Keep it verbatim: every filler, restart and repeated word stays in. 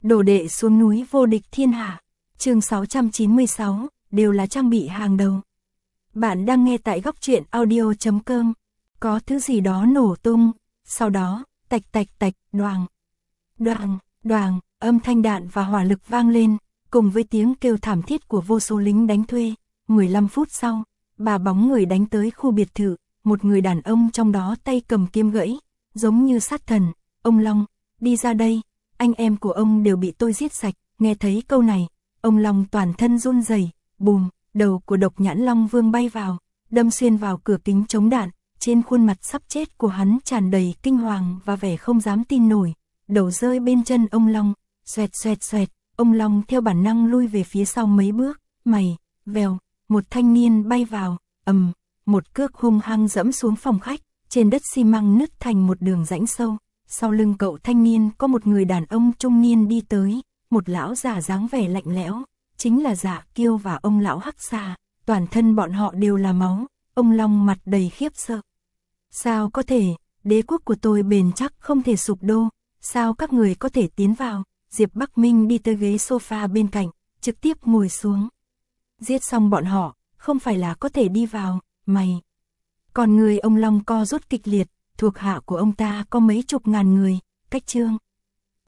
Đồ đệ xuống núi vô địch thiên hạ. Chương sáu trăm chín mươi sáu, đều là trang bị hàng đầu. Bạn đang nghe tại góc truyện audio chấm com. Có thứ gì đó nổ tung, sau đó, tạch tạch tạch, đoàng. Đoàng, đoàng, âm thanh đạn và hỏa lực vang lên, cùng với tiếng kêu thảm thiết của vô số lính đánh thuê. mười lăm phút sau, ba bóng người đánh tới khu biệt thự, một người đàn ông trong đó tay cầm kiếm gãy, giống như sát thần. Ông Long, đi ra đây, anh em của ông đều bị tôi giết sạch. Nghe thấy câu này, ông Long toàn thân run rẩy, bùm, đầu của Độc Nhãn Long Vương bay vào, đâm xuyên vào cửa kính chống đạn. Trên khuôn mặt sắp chết của hắn tràn đầy kinh hoàng và vẻ không dám tin nổi. Đầu rơi bên chân ông Long, xoẹt xoẹt xoẹt, ông Long theo bản năng lui về phía sau mấy bước. Mày, vèo, một thanh niên bay vào, ầm, một cước hung hăng dẫm xuống phòng khách, trên đất xi măng nứt thành một đường rãnh sâu. Sau lưng cậu thanh niên có một người đàn ông trung niên đi tới, một lão già dáng vẻ lạnh lẽo, chính là Dạ Kiêu và ông lão Hắc Xà. Toàn thân bọn họ đều là máu. Ông Long mặt đầy khiếp sợ. Sao có thể, đế quốc của tôi bền chắc không thể sụp đổ, sao các người có thể tiến vào? Diệp Bắc Minh đi tới ghế sofa bên cạnh, trực tiếp ngồi xuống. Giết xong bọn họ, không phải là có thể đi vào, mày. Còn người ông Long co rút kịch liệt, thuộc hạ của ông ta có mấy chục ngàn người, cách Trương,